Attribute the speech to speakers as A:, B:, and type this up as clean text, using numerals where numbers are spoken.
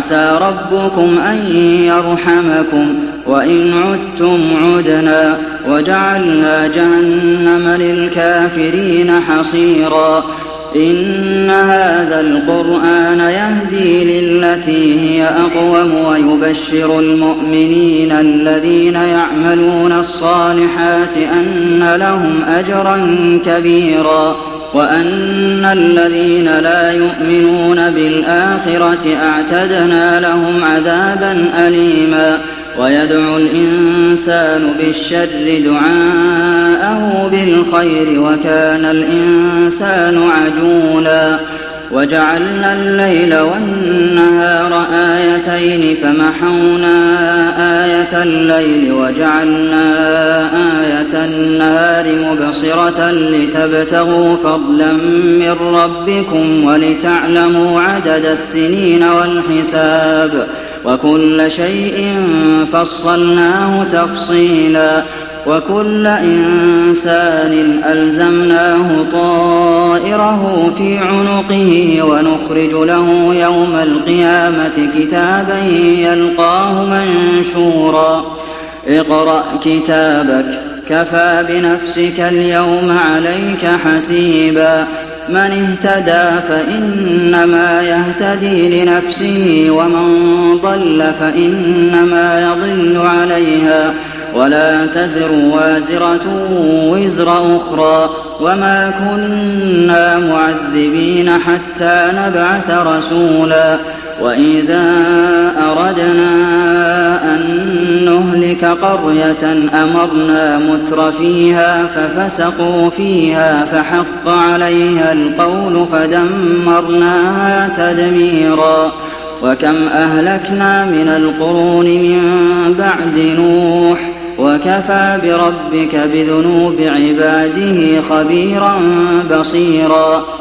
A: وعسى ربكم أن يرحمكم وإن عدتم عدنا وجعلنا جهنم للكافرين حصيرا إن هذا القرآن يهدي للتي هي أقوم ويبشر المؤمنين الذين يعملون الصالحات أن لهم أجرا كبيرا وأن الذين لا يؤمنون بالآخرة أعتدنا لهم عذابا أليما ويدعو الإنسان بالشر دعاءه بالخير وكان الإنسان عجولا وجعلنا الليل والنهار آيتين فمحونا آية الليل وجعلنا آية النهار مبصرة لتبتغوا فضلا من ربكم ولتعلموا عدد السنين والحساب وكل شيء فصلناه تفصيلا وكل إنسان ألزمناه طائره في عنقه ونخرج له يوم القيامة كتابا يلقاه منشورا اقرأ كتابك كفى بنفسك اليوم عليك حسيبا من اهتدى فإنما يهتدي لنفسه ومن ضل فإنما يضل عليها ولا تزر وازرة وزر أخرى وما كنا معذبين حتى نبعث رسولا وإذا أردنا أن نهلك قرية أمرنا متر فيها ففسقوا فيها فحق عليها القول فدمرناها تدميرا وكم أهلكنا من القرون من بعد نوح وكفى بربك بذنوب عباده خبيرا بصيرا